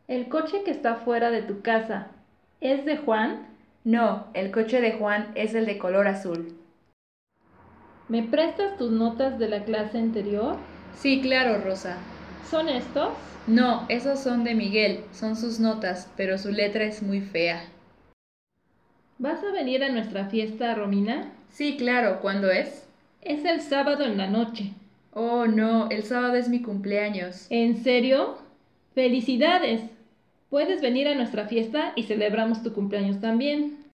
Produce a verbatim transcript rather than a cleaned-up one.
El coche que está fuera de tu casa, ¿es de Juan? No, el coche de Juan es el de color azul. ¿Me prestas tus notas de la clase anterior? Sí, claro, Rosa. ¿Son estos? No, esos son de Miguel, son sus notas, pero su letra es muy fea. ¿Vas a venir a nuestra fiesta, Romina? Sí, claro, ¿cuándo es? Es el sábado en la noche. Oh, no, el sábado es mi cumpleaños. ¿En serio? ¡Felicidades! Puedes venir a nuestra fiesta y celebramos tu cumpleaños también.